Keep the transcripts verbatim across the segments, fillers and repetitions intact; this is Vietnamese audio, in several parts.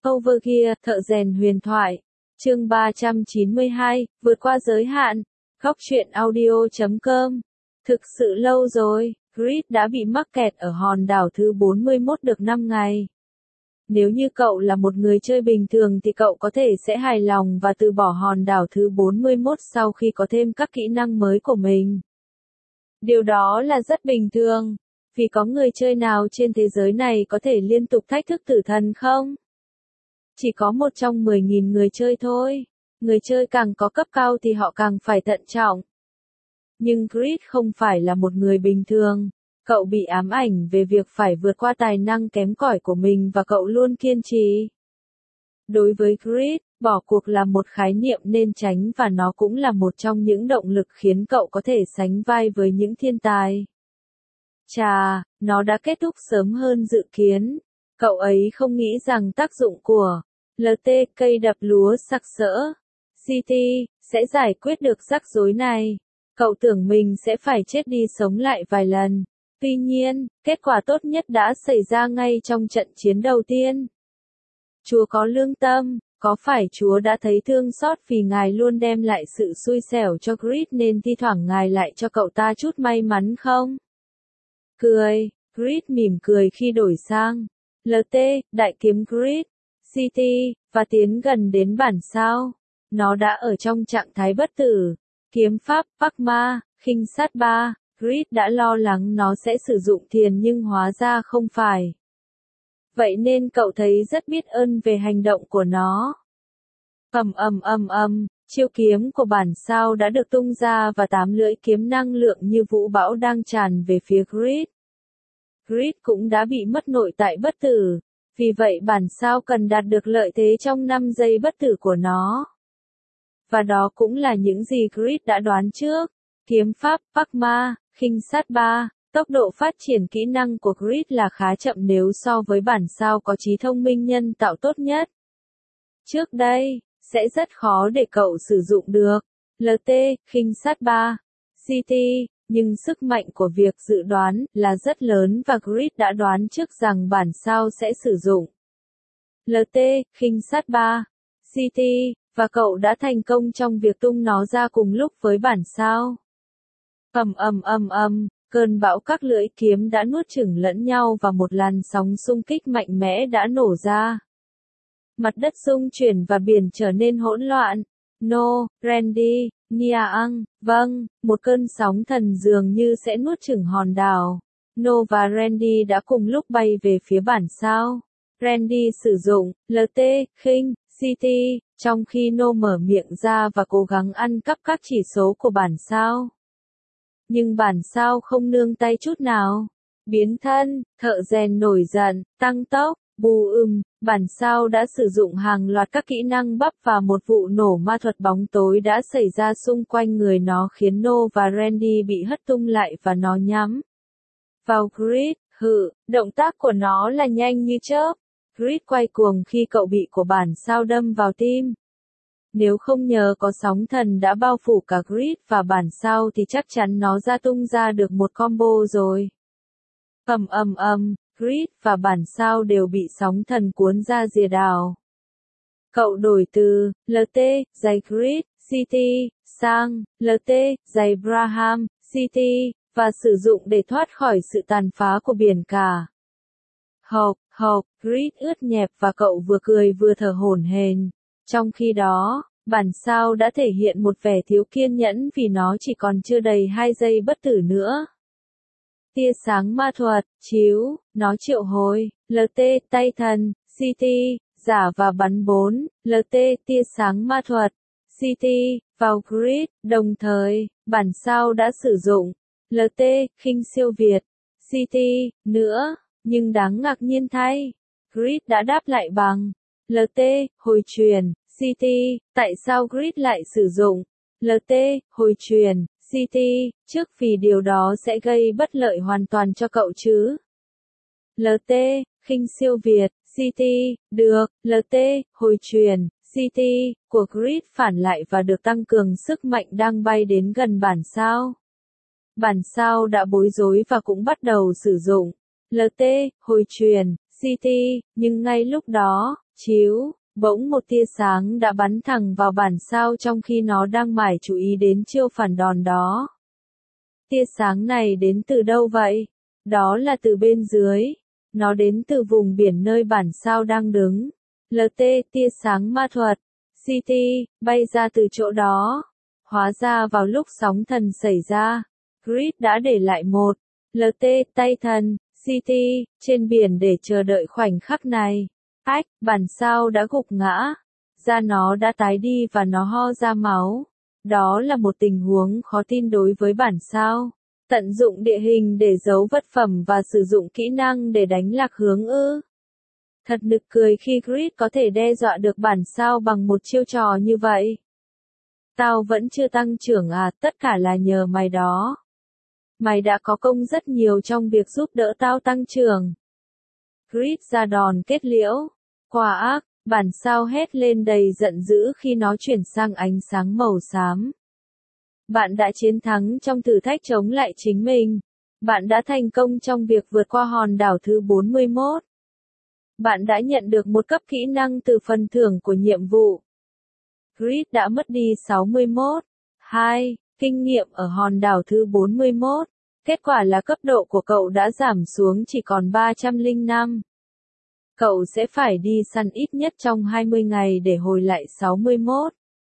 Overgear, thợ rèn huyền thoại. Chương ba trăm chín mươi hai, vượt qua giới hạn. Góc truyện audio chấm com. Thực sự lâu rồi, Grid đã bị mắc kẹt ở hòn đảo thứ bốn mươi mốt được năm ngày. Nếu như cậu là một người chơi bình thường thì cậu có thể sẽ hài lòng và từ bỏ hòn đảo thứ bốn mươi mốt sau khi có thêm các kỹ năng mới của mình. Điều đó là rất bình thường, vì có người chơi nào trên thế giới này có thể liên tục thách thức tử thần không? Chỉ có một trong mười nghìn người chơi thôi. Người chơi càng có cấp cao thì họ càng phải thận trọng. Nhưng Grid không phải là một người bình thường. Cậu bị ám ảnh về việc phải vượt qua tài năng kém cỏi của mình và cậu luôn kiên trì. Đối với Grid, bỏ cuộc là một khái niệm nên tránh và nó cũng là một trong những động lực khiến cậu có thể sánh vai với những thiên tài. Chà, nó đã kết thúc sớm hơn dự kiến. Cậu ấy không nghĩ rằng tác dụng của lờ tê cây đập lúa sặc sỡ City sẽ giải quyết được rắc rối này. Cậu tưởng mình sẽ phải chết đi sống lại vài lần. Tuy nhiên, kết quả tốt nhất đã xảy ra ngay trong trận chiến đầu tiên. Chúa có lương tâm, có phải Chúa đã thấy thương xót vì Ngài luôn đem lại sự xui xẻo cho Grid nên thi thoảng Ngài lại cho cậu ta chút may mắn không? Cười, Grid mỉm cười khi đổi sang lờ tê, đại kiếm Grid, City, và tiến gần đến bản sao. Nó đã ở trong trạng thái bất tử. Kiếm pháp, Pakma, khinh sát ba, Grid đã lo lắng nó sẽ sử dụng thiền nhưng hóa ra không phải. Vậy nên cậu thấy rất biết ơn về hành động của nó. Ầm ầm ầm ầm, chiêu kiếm của bản sao đã được tung ra và tám lưỡi kiếm năng lượng như vũ bão đang tràn về phía Grid. Grid cũng đã bị mất nội tại bất tử, vì vậy bản sao cần đạt được lợi thế trong năm giây bất tử của nó. Và đó cũng là những gì Grid đã đoán trước. Kiếm pháp, Pakma, khinh sát ba, tốc độ phát triển kỹ năng của Grid là khá chậm nếu so với bản sao có trí thông minh nhân tạo tốt nhất. Trước đây, sẽ rất khó để cậu sử dụng được lờ tê, khinh sát ba, City, nhưng sức mạnh của việc dự đoán là rất lớn và Grid đã đoán trước rằng bản sao sẽ sử dụng lờ tê, khinh sát ba, City, và cậu đã thành công trong việc tung nó ra cùng lúc với bản sao. Ầm ầm ầm ầm, cơn bão các lưỡi kiếm đã nuốt chửng lẫn nhau và một làn sóng xung kích mạnh mẽ đã nổ ra. Mặt đất xung chuyển và biển trở nên hỗn loạn. No, Randy, Niang, vâng, một cơn sóng thần dường như sẽ nuốt chửng hòn đảo. No và Randy đã cùng lúc bay về phía bản sao. Randy sử dụng lờ tê, khinh, City, trong khi No mở miệng ra và cố gắng ăn cắp các chỉ số của bản sao. Nhưng bản sao không nương tay chút nào. Biến thân, thợ rèn nổi giận, tăng tốc, bù ừm, bản sao đã sử dụng hàng loạt các kỹ năng bắp và một vụ nổ ma thuật bóng tối đã xảy ra xung quanh người nó khiến No và Randy bị hất tung lại và nó nhắm vào Grid. Hự, động tác của nó là nhanh như chớp. Grid quay cuồng khi cậu bị của bản sao đâm vào tim. Nếu không nhờ có sóng thần đã bao phủ cả Grid và bản sao thì chắc chắn nó ra tung ra được một combo rồi. Ầm ầm ầm, Grid và bản sao đều bị sóng thần cuốn ra rìa đảo. Cậu đổi từ lờ tê, giày Grid, City, sang lờ tê, giày Braham, City, và sử dụng để thoát khỏi sự tàn phá của biển cả. Hộc, hộc, Grid ướt nhẹp và cậu vừa cười vừa thở hổn hển. Trong khi đó, bản sao đã thể hiện một vẻ thiếu kiên nhẫn vì nó chỉ còn chưa đầy hai giây bất tử nữa. Tia sáng ma thuật, chiếu, nó triệu hồi, lờ tê, tay thần, City, giả và bắn bốn, lờ tê, tia sáng ma thuật, City, vào Grid, đồng thời, bản sao đã sử dụng lờ tê, khinh siêu việt, City, nữa, nhưng đáng ngạc nhiên thay, Grid đã đáp lại bằng lờ tê, hồi truyền, City, tại sao Grid lại sử dụng lờ tê, hồi truyền, City, trước vì điều đó sẽ gây bất lợi hoàn toàn cho cậu chứ. lờ tê, khinh siêu việt, City, được, lờ tê, hồi truyền, City, của Grid phản lại và được tăng cường sức mạnh đang bay đến gần bản sao. Bản sao đã bối rối và cũng bắt đầu sử dụng lờ tê, hồi truyền, xê tê, nhưng ngay lúc đó, chiếu, bỗng một tia sáng đã bắn thẳng vào bản sao trong khi nó đang mải chú ý đến chiêu phản đòn đó. Tia sáng này đến từ đâu vậy? Đó là từ bên dưới. Nó đến từ vùng biển nơi bản sao đang đứng. lờ tê, tia sáng ma thuật. xê tê, bay ra từ chỗ đó. Hóa ra vào lúc sóng thần xảy ra, Grid đã để lại một lờ tê, tay thần, xê tê, trên biển để chờ đợi khoảnh khắc này. Ách, bản sao đã gục ngã. Da nó đã tái đi và nó ho ra máu. Đó là một tình huống khó tin đối với bản sao. Tận dụng địa hình để giấu vật phẩm và sử dụng kỹ năng để đánh lạc hướng ư. Thật nực cười khi Grid có thể đe dọa được bản sao bằng một chiêu trò như vậy. Tao vẫn chưa tăng trưởng à, tất cả là nhờ mày đó. Mày đã có công rất nhiều trong việc giúp đỡ tao tăng trưởng. Grid ra đòn kết liễu. Quả ác, bản sao hét lên đầy giận dữ khi nó chuyển sang ánh sáng màu xám. Bạn đã chiến thắng trong thử thách chống lại chính mình. Bạn đã thành công trong việc vượt qua hòn đảo thứ bốn mươi mốt. Bạn đã nhận được một cấp kỹ năng từ phần thưởng của nhiệm vụ. Grid đã mất đi sáu mươi mốt. hai. Kinh nghiệm ở hòn đảo thứ bốn mươi mốt. Kết quả là cấp độ của cậu đã giảm xuống chỉ còn ba trăm lẻ năm. Cậu sẽ phải đi săn ít nhất trong hai mươi ngày để hồi lại sáu mươi mốt.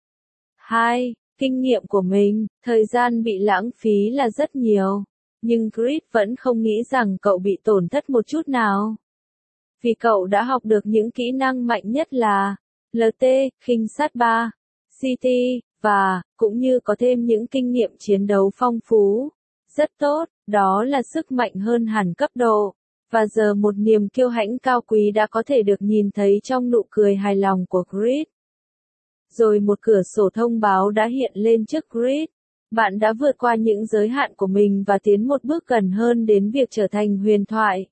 hai. Kinh nghiệm của mình, thời gian bị lãng phí là rất nhiều. Nhưng Grid vẫn không nghĩ rằng cậu bị tổn thất một chút nào. Vì cậu đã học được những kỹ năng mạnh nhất là lờ tê, khinh sát ba, xê tê, và, cũng như có thêm những kinh nghiệm chiến đấu phong phú. Rất tốt, đó là sức mạnh hơn hẳn cấp độ. Và giờ một niềm kiêu hãnh cao quý đã có thể được nhìn thấy trong nụ cười hài lòng của Grid. Rồi một cửa sổ thông báo đã hiện lên trước Grid. Bạn đã vượt qua những giới hạn của mình và tiến một bước gần hơn đến việc trở thành huyền thoại.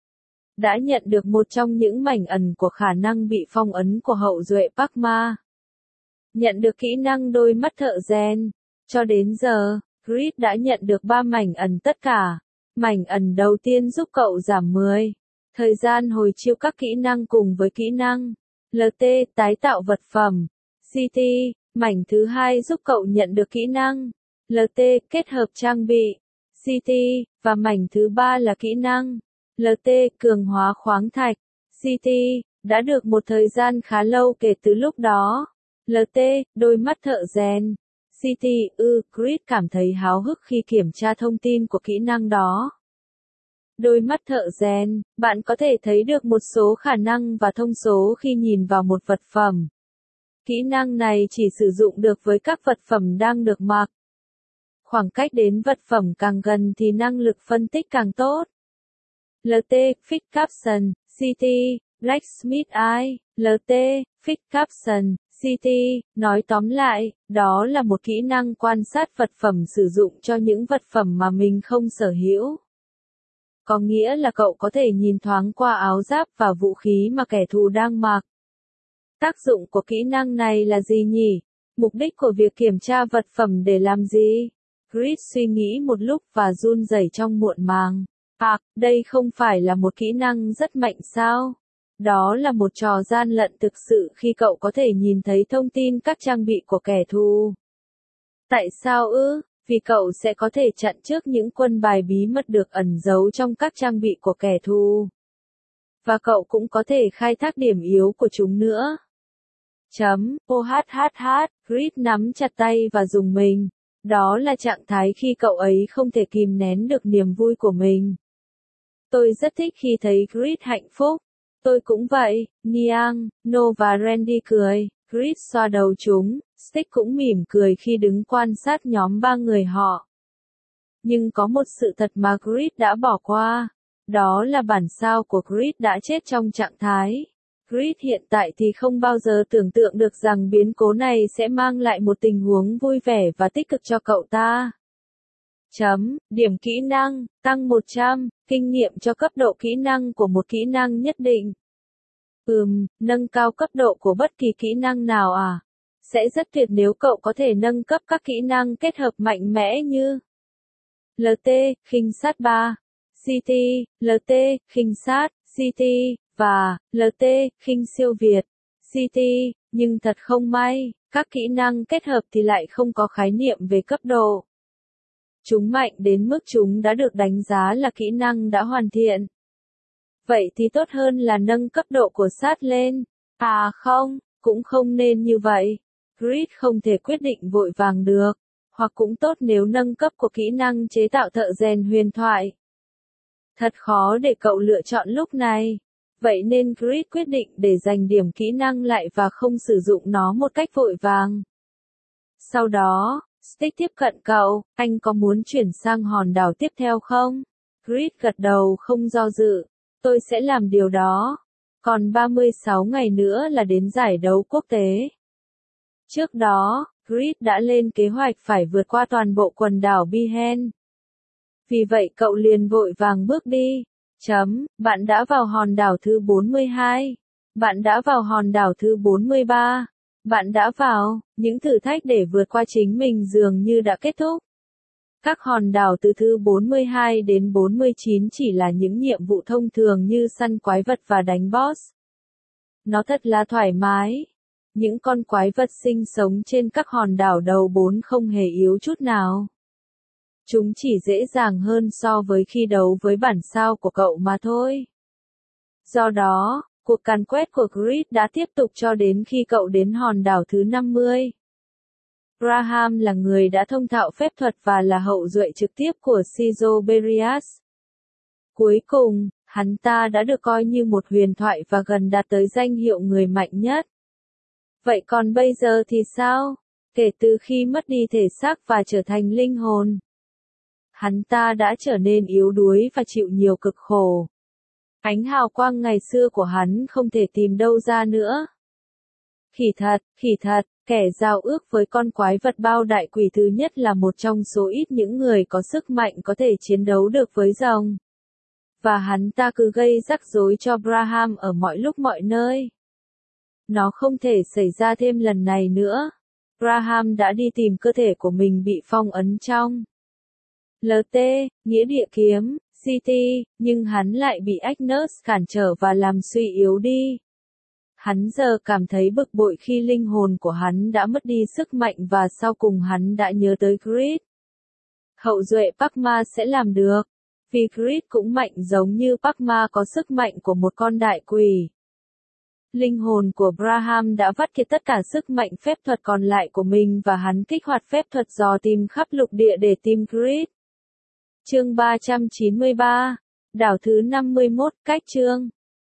Đã nhận được một trong những mảnh ẩn của khả năng bị phong ấn của hậu duệ Parkma. Nhận được kỹ năng đôi mắt thợ rèn. Cho đến giờ, Grid đã nhận được ba mảnh ẩn tất cả. Mảnh ẩn đầu tiên giúp cậu giảm mười thời gian hồi chiêu các kỹ năng cùng với kỹ năng lờ tê, tái tạo vật phẩm. xê tê, mảnh thứ hai giúp cậu nhận được kỹ năng lờ tê, kết hợp trang bị. xê tê, và mảnh thứ ba là kỹ năng lờ tê, cường hóa khoáng thạch. xê tê, đã được một thời gian khá lâu kể từ lúc đó. lờ tê, đôi mắt thợ rèn. xê tê, ư, Grid cảm thấy háo hức khi kiểm tra thông tin của kỹ năng đó. Đôi mắt thợ rèn, bạn có thể thấy được một số khả năng và thông số khi nhìn vào một vật phẩm. Kỹ năng này chỉ sử dụng được với các vật phẩm đang được mặc. Khoảng cách đến vật phẩm càng gần thì năng lực phân tích càng tốt. lờ tê, Fix Caption, xê tê, Blacksmith Eye, lờ tê, Fix Caption, xê tê, nói tóm lại, đó là một kỹ năng quan sát vật phẩm sử dụng cho những vật phẩm mà mình không sở hữu. Có nghĩa là cậu có thể nhìn thoáng qua áo giáp và vũ khí mà kẻ thù đang mặc. Tác dụng của kỹ năng này là gì nhỉ? Mục đích của việc kiểm tra vật phẩm để làm gì? Grid suy nghĩ một lúc và run rẩy trong muộn màng. À, đây không phải là một kỹ năng rất mạnh sao? Đó là một trò gian lận thực sự khi cậu có thể nhìn thấy thông tin các trang bị của kẻ thù. Tại sao ư? Vì cậu sẽ có thể chặn trước những quân bài bí mật được ẩn giấu trong các trang bị của kẻ thù. Và cậu cũng có thể khai thác điểm yếu của chúng nữa. Chấm, OHHH, Grid nắm chặt tay và rùng mình. Đó là trạng thái khi cậu ấy không thể kìm nén được niềm vui của mình. Tôi rất thích khi thấy Grid hạnh phúc. Tôi cũng vậy, Niang, No và Randy cười. Grid xoa đầu chúng, Stick cũng mỉm cười khi đứng quan sát nhóm ba người họ. Nhưng có một sự thật mà Grid đã bỏ qua. Đó là bản sao của Grid đã chết trong trạng thái. Grid hiện tại thì không bao giờ tưởng tượng được rằng biến cố này sẽ mang lại một tình huống vui vẻ và tích cực cho cậu ta. Chấm, điểm kỹ năng, tăng một trăm, kinh nghiệm cho cấp độ kỹ năng của một kỹ năng nhất định. Ừm, nâng cao cấp độ của bất kỳ kỹ năng nào à? Sẽ rất tuyệt nếu cậu có thể nâng cấp các kỹ năng kết hợp mạnh mẽ như lờ tê, khinh sát ba, xê tê, lờ tê, khinh sát, xê tê, và lờ tê, khinh siêu việt, giê tê, nhưng thật không may, các kỹ năng kết hợp thì lại không có khái niệm về cấp độ. Chúng mạnh đến mức chúng đã được đánh giá là kỹ năng đã hoàn thiện. Vậy thì tốt hơn là nâng cấp độ của sát lên. À không, cũng không nên như vậy. Grid không thể quyết định vội vàng được. Hoặc cũng tốt nếu nâng cấp của kỹ năng chế tạo thợ rèn huyền thoại. Thật khó để cậu lựa chọn lúc này. Vậy nên Grid quyết định để dành điểm kỹ năng lại và không sử dụng nó một cách vội vàng. Sau đó, Stick tiếp cận cậu, anh có muốn chuyển sang hòn đảo tiếp theo không? Grid gật đầu không do dự. Tôi sẽ làm điều đó. Còn ba mươi sáu ngày nữa là đến giải đấu quốc tế. Trước đó, Grid đã lên kế hoạch phải vượt qua toàn bộ quần đảo Bihen. Vì vậy cậu liền vội vàng bước đi. Chấm, bạn đã vào hòn đảo thứ bốn mươi hai. Bạn đã vào hòn đảo thứ bốn mươi ba. Bạn đã vào, những thử thách để vượt qua chính mình dường như đã kết thúc. Các hòn đảo từ thứ bốn mươi hai đến bốn mươi chín chỉ là những nhiệm vụ thông thường như săn quái vật và đánh boss. Nó thật là thoải mái. Những con quái vật sinh sống trên các hòn đảo đầu bốn không hề yếu chút nào. Chúng chỉ dễ dàng hơn so với khi đấu với bản sao của cậu mà thôi. Do đó, cuộc càn quét của Grid đã tiếp tục cho đến khi cậu đến hòn đảo thứ năm mươi. Graham là người đã thông thạo phép thuật và là hậu duệ trực tiếp của Sizoberias. Cuối cùng, hắn ta đã được coi như một huyền thoại và gần đạt tới danh hiệu người mạnh nhất. Vậy còn bây giờ thì sao? Kể từ khi mất đi thể xác và trở thành linh hồn, hắn ta đã trở nên yếu đuối và chịu nhiều cực khổ. Ánh hào quang ngày xưa của hắn không thể tìm đâu ra nữa. Khỉ thật, khỉ thật, kẻ giao ước với con quái vật bao đại quỷ thứ nhất là một trong số ít những người có sức mạnh có thể chiến đấu được với rồng. Và hắn ta cứ gây rắc rối cho Graham ở mọi lúc mọi nơi. Nó không thể xảy ra thêm lần này nữa. Graham đã đi tìm cơ thể của mình bị phong ấn trong lờ tê, nghĩa địa kiếm, giê tê, nhưng hắn lại bị Agnes cản trở và làm suy yếu đi. Hắn giờ cảm thấy bực bội khi linh hồn của hắn đã mất đi sức mạnh và sau cùng hắn đã nhớ tới Grid. Hậu duệ Pakma sẽ làm được, vì Grid cũng mạnh giống như Pakma có sức mạnh của một con đại quỷ. Linh hồn của Graham đã vắt kiệt tất cả sức mạnh phép thuật còn lại của mình và hắn kích hoạt phép thuật dò tìm khắp lục địa để tìm Grid. Chương ba trăm chín mươi ba, đảo thứ năm mươi mốt, cách chương.